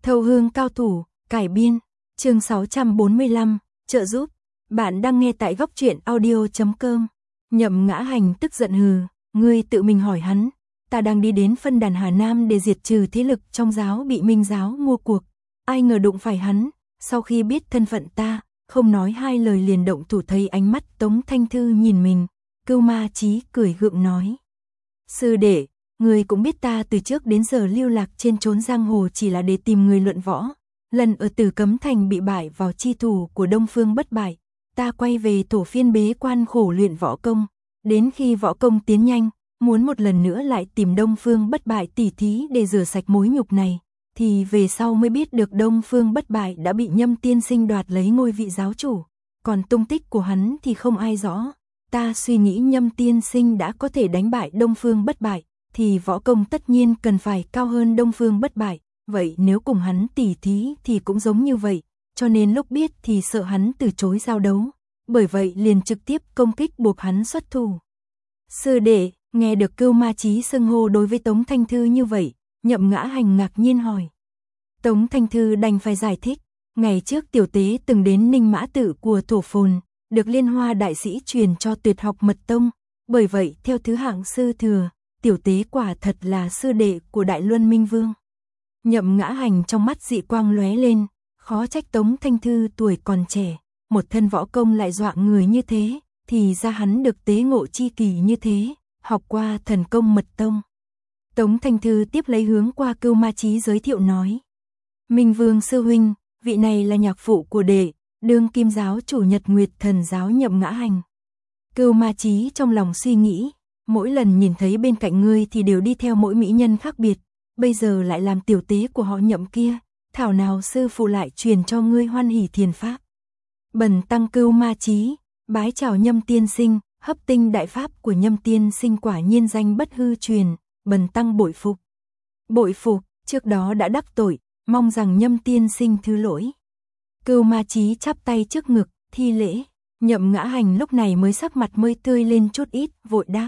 Thâu hương cao thủ, cải biên, chương 645, trợ giúp. Bạn đang nghe tại góc truyện audio.com. Nhậm Ngã Hành tức giận hừ, ngươi tự mình hỏi hắn, ta đang đi đến phân đàn Hà Nam để diệt trừ thế lực trong giáo bị Minh giáo mua cuộc. Ai ngờ đụng phải hắn, sau khi biết thân phận ta, không nói hai lời liền động thủ. Thấy ánh mắt Tống Thanh Thư nhìn mình, Cưu Ma Chí cười gượng nói. Sư đệ, người cũng biết ta từ trước đến giờ lưu lạc trên chốn giang hồ chỉ là để tìm người luận võ. Lần ở Tử Cấm Thành bị bại vào chi thủ của Đông Phương Bất Bại, ta quay về Thổ Phiên bế quan khổ luyện võ công. Đến khi võ công tiến nhanh, muốn một lần nữa lại tìm Đông Phương Bất Bại tỉ thí để rửa sạch mối nhục này, thì về sau mới biết được Đông Phương Bất Bại đã bị Nhâm Tiên Sinh đoạt lấy ngôi vị giáo chủ, còn tung tích của hắn thì không ai rõ. Ta suy nghĩ Nhâm Tiên Sinh đã có thể đánh bại Đông Phương Bất Bại, thì võ công tất nhiên cần phải cao hơn Đông Phương Bất Bại, vậy nếu cùng hắn tỉ thí thì cũng giống như vậy, cho nên lúc biết thì sợ hắn từ chối giao đấu, bởi vậy liền trực tiếp công kích buộc hắn xuất thủ. Sư đệ, nghe được Cưu Ma Chí xưng hô đối với Tống Thanh Thư như vậy, Nhậm Ngã Hành ngạc nhiên hỏi. Tống Thanh Thư đành phải giải thích, ngày trước tiểu tế từng đến Ninh Mã Tự của Thổ Phồn, được Liên Hoa đại sĩ truyền cho tuyệt học mật tông, bởi vậy theo thứ hạng sư thừa, tiểu tế quả thật là sư đệ của Đại Luân Minh Vương. Nhậm Ngã Hành trong mắt dị quang lóe lên, khó trách Tống Thanh Thư tuổi còn trẻ, một thân võ công lại dọa người như thế, thì ra hắn được tế ngộ chi kỳ như thế, học qua thần công mật tông. Tống Thanh Thư tiếp lấy hướng qua Cưu Ma Chí giới thiệu nói. Minh Vương sư huynh, vị này là nhạc phụ của đệ, đương kim giáo chủ Nhật Nguyệt Thần giáo Nhậm Ngã Hành. Cưu Ma Chí trong lòng suy nghĩ, mỗi lần nhìn thấy bên cạnh ngươi thì đều đi theo mỗi mỹ nhân khác biệt, bây giờ lại làm tiểu tế của họ Nhậm kia, thảo nào sư phụ lại truyền cho ngươi Hoan Hỷ Thiền pháp. Bần tăng Cưu Ma Chí, bái chào Nhâm Tiên Sinh, hấp tinh đại pháp của Nhâm Tiên Sinh quả nhiên danh bất hư truyền, bần tăng bội phục. Bội phục, trước đó đã đắc tội, mong rằng Nhâm Tiên Sinh thứ lỗi. Cưu Ma Chí chắp tay trước ngực, thi lễ. Nhậm Ngã Hành lúc này mới sắc mặt mới tươi lên chút ít, vội đáp.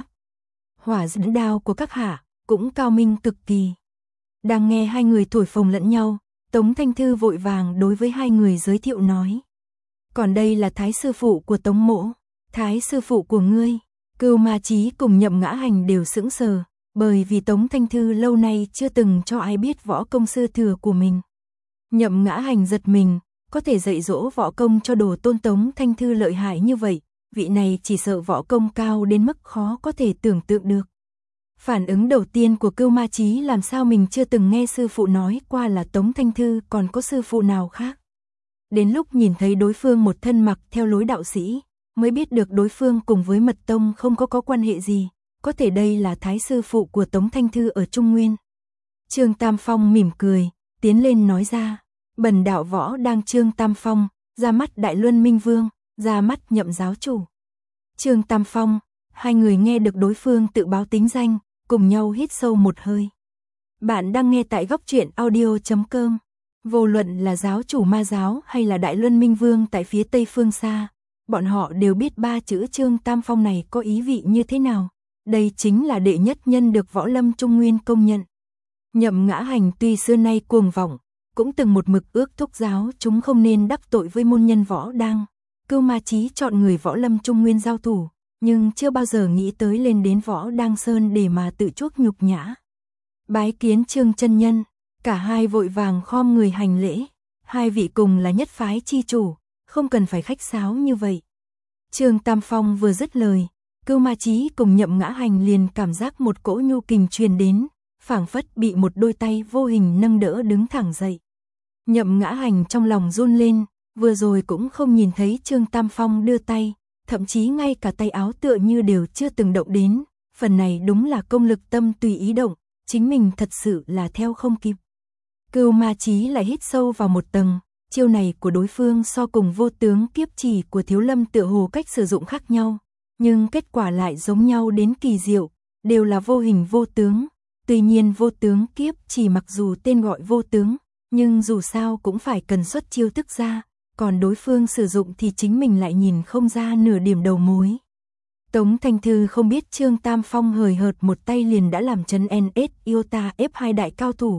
Hỏa dẫn đao của các hạ cũng cao minh cực kỳ. Đang nghe hai người thổi phồng lẫn nhau, Tống Thanh Thư vội vàng đối với hai người giới thiệu nói. Còn đây là Thái sư phụ của Tống mỗ, Thái sư phụ của ngươi. Cưu Ma Chí cùng Nhậm Ngã Hành đều sững sờ, bởi vì Tống Thanh Thư lâu nay chưa từng cho ai biết võ công sư thừa của mình. Nhậm Ngã Hành giật mình, có thể dạy dỗ võ công cho đồ tôn Tống Thanh Thư lợi hại như vậy, vị này chỉ sợ võ công cao đến mức khó có thể tưởng tượng được. Phản ứng đầu tiên của Cưu Ma Chí làm sao mình chưa từng nghe sư phụ nói qua là Tống Thanh Thư còn có sư phụ nào khác. Đến lúc nhìn thấy đối phương một thân mặc theo lối đạo sĩ, mới biết được đối phương cùng với mật tông không có quan hệ gì, có thể đây là Thái sư phụ của Tống Thanh Thư ở Trung Nguyên. Trương Tam Phong mỉm cười, tiến lên nói ra, bần đạo võ đang Trương Tam Phong, ra mắt Đại Luân Minh Vương, ra mắt Nhậm giáo chủ. Trương Tam Phong, hai người nghe được đối phương tự báo tính danh, cùng nhau hít sâu một hơi. Bạn đang nghe tại góc truyện audio.com. Vô luận là giáo chủ Ma giáo hay là Đại Luân Minh Vương tại phía Tây phương xa, bọn họ đều biết ba chữ Trương Tam Phong này có ý vị như thế nào. Đây chính là đệ nhất nhân được võ lâm Trung Nguyên công nhận. Nhậm Ngã Hành tuy xưa nay cuồng vọng, cũng từng một mực ước thúc giáo chúng không nên đắc tội với môn nhân võ đang. Cưu Ma Chí chọn người võ lâm Trung Nguyên giao thủ, nhưng chưa bao giờ nghĩ tới lên đến võ đang sơn để mà tự chuốc nhục nhã. Bái kiến Trương chân nhân, cả hai vội vàng khom người hành lễ. Hai vị cùng là nhất phái chi chủ, không cần phải khách sáo như vậy. Trương Tam Phong vừa dứt lời, Cưu Ma Chí cùng Nhậm Ngã Hành liền cảm giác một cỗ nhu kình truyền đến, phảng phất bị một đôi tay vô hình nâng đỡ đứng thẳng dậy. Nhậm Ngã Hành trong lòng run lên, vừa rồi cũng không nhìn thấy Trương Tam Phong đưa tay, thậm chí ngay cả tay áo tựa như đều chưa từng động đến, phần này đúng là công lực tâm tùy ý động, chính mình thật sự là theo không kịp. Cưu Ma Chí lại hít sâu vào một tầng, chiêu này của đối phương so cùng vô tướng kiếp chỉ của Thiếu Lâm tựa hồ cách sử dụng khác nhau, nhưng kết quả lại giống nhau đến kỳ diệu, đều là vô hình vô tướng. Tuy nhiên vô tướng kiếp chỉ mặc dù tên gọi vô tướng, nhưng dù sao cũng phải cần xuất chiêu thức ra, còn đối phương sử dụng thì chính mình lại nhìn không ra nửa điểm đầu mối. Tống Thanh Thư không biết Trương Tam Phong hời hợt một tay liền đã làm chấn NS Iota ép hai đại cao thủ,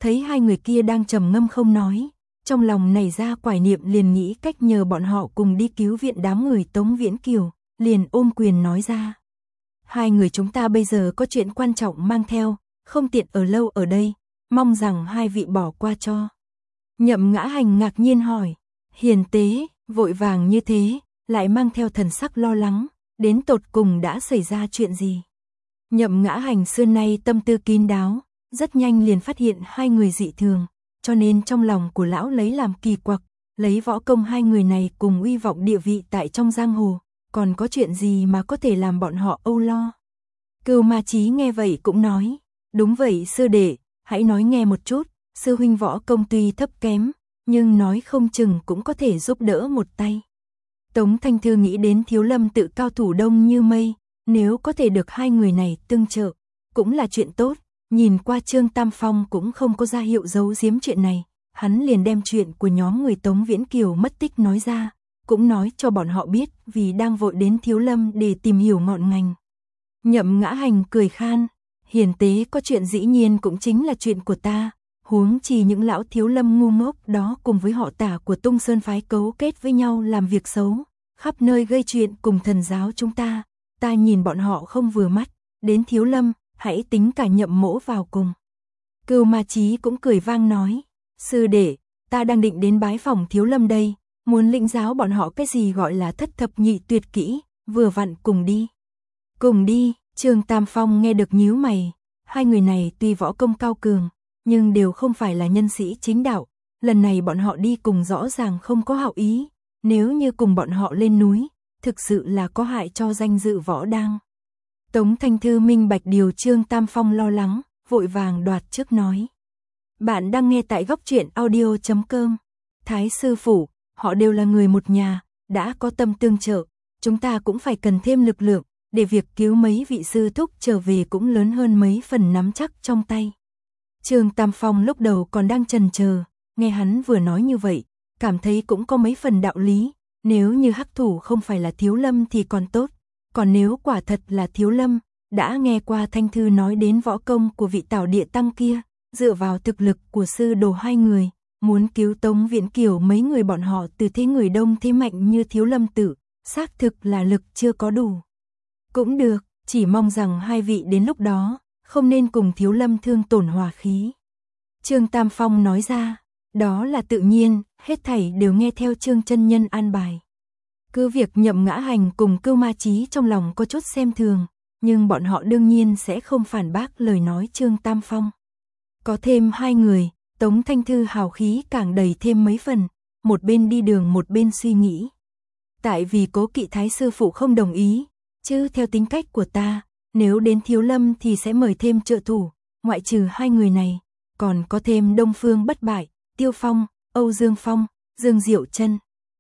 thấy hai người kia đang trầm ngâm không nói, trong lòng nảy ra quải niệm liền nghĩ cách nhờ bọn họ cùng đi cứu viện đám người Tống Viễn Kiều, liền ôm quyền nói ra. Hai người chúng ta bây giờ có chuyện quan trọng mang theo, không tiện ở lâu ở đây, mong rằng hai vị bỏ qua cho. Nhậm Ngã Hành ngạc nhiên hỏi, hiền tế, vội vàng như thế, lại mang theo thần sắc lo lắng, đến tột cùng đã xảy ra chuyện gì? Nhậm Ngã Hành xưa nay tâm tư kín đáo, rất nhanh liền phát hiện hai người dị thường, cho nên trong lòng của lão lấy làm kỳ quặc, lấy võ công hai người này cùng uy vọng địa vị tại trong giang hồ, còn có chuyện gì mà có thể làm bọn họ âu lo. Cưu Ma Chí nghe vậy cũng nói, đúng vậy sư đệ, hãy nói nghe một chút, sư huynh võ công tuy thấp kém, nhưng nói không chừng cũng có thể giúp đỡ một tay. Tống Thanh Thư nghĩ đến Thiếu Lâm tự cao thủ đông như mây, nếu có thể được hai người này tương trợ, cũng là chuyện tốt. Nhìn qua Trương Tam Phong cũng không có ra hiệu giấu giếm chuyện này, hắn liền đem chuyện của nhóm người Tống Viễn Kiều mất tích nói ra, cũng nói cho bọn họ biết vì đang vội đến Thiếu Lâm để tìm hiểu ngọn ngành. Nhậm Ngã Hành cười khan, hiền tế có chuyện dĩ nhiên cũng chính là chuyện của ta, huống chi những lão Thiếu Lâm ngu ngốc đó cùng với họ Tả của Tung Sơn phái cấu kết với nhau làm việc xấu, khắp nơi gây chuyện cùng thần giáo chúng ta nhìn bọn họ không vừa mắt, đến Thiếu Lâm, hãy tính cả Nhậm mỗ vào cùng. Cưu Ma Chí cũng cười vang nói, sư đệ, ta đang định đến bái phòng Thiếu Lâm đây, muốn lĩnh giáo bọn họ cái gì gọi là thất thập nhị tuyệt kỹ, vừa vặn cùng đi. Cùng đi, Trương Tam Phong nghe được nhíu mày, hai người này tuy võ công cao cường, nhưng đều không phải là nhân sĩ chính đạo, lần này bọn họ đi cùng rõ ràng không có hảo ý, nếu như cùng bọn họ lên núi, thực sự là có hại cho danh dự võ đang. Tống Thanh Thư minh bạch điều Trương Tam Phong lo lắng, vội vàng đoạt trước nói. Bạn đang nghe tại góc truyện audio.com. Thái sư phụ, họ đều là người một nhà, đã có tâm tương trợ, chúng ta cũng phải cần thêm lực lượng, để việc cứu mấy vị sư thúc trở về cũng lớn hơn mấy phần nắm chắc trong tay. Trương Tam Phong lúc đầu còn đang chần chờ, nghe hắn vừa nói như vậy, cảm thấy cũng có mấy phần đạo lý, nếu như hắc thủ không phải là Thiếu Lâm thì còn tốt. Còn nếu quả thật là Thiếu Lâm, đã nghe qua Thanh Thư nói đến võ công của vị Tảo Địa Tăng kia, dựa vào thực lực của sư đồ hai người, muốn cứu Tống Viễn Kiều mấy người bọn họ từ thế người đông thế mạnh như Thiếu Lâm tự, xác thực là lực chưa có đủ. Cũng được, chỉ mong rằng hai vị đến lúc đó, không nên cùng Thiếu Lâm thương tổn hòa khí. Trương Tam Phong nói ra, đó là tự nhiên, hết thảy đều nghe theo Trương chân nhân an bài. Cứ việc Nhậm Ngã Hành cùng Cưu Ma Chí trong lòng có chút xem thường, nhưng bọn họ đương nhiên sẽ không phản bác lời nói Trương Tam Phong. Có thêm hai người, Tống Thanh Thư hào khí càng đầy thêm mấy phần, một bên đi đường một bên suy nghĩ. Tại vì Cố Kỵ Thái sư phụ không đồng ý, chứ theo tính cách của ta, nếu đến Thiếu Lâm thì sẽ mời thêm trợ thủ, ngoại trừ hai người này, còn có thêm Đông Phương Bất Bại, Tiêu Phong, Âu Dương Phong, Dương Diệu Chân.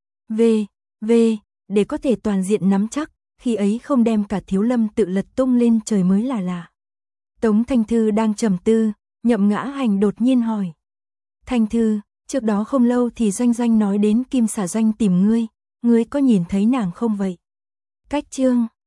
Để có thể toàn diện nắm chắc, khi ấy không đem cả Thiếu Lâm tự lật tung lên trời mới là lạ. Tống Thanh Thư đang trầm tư, Nhậm Ngã Hành đột nhiên hỏi. Thanh Thư, trước đó không lâu thì Doanh Doanh nói đến Kim Xà Doanh tìm ngươi có nhìn thấy nàng không vậy? Cách Trương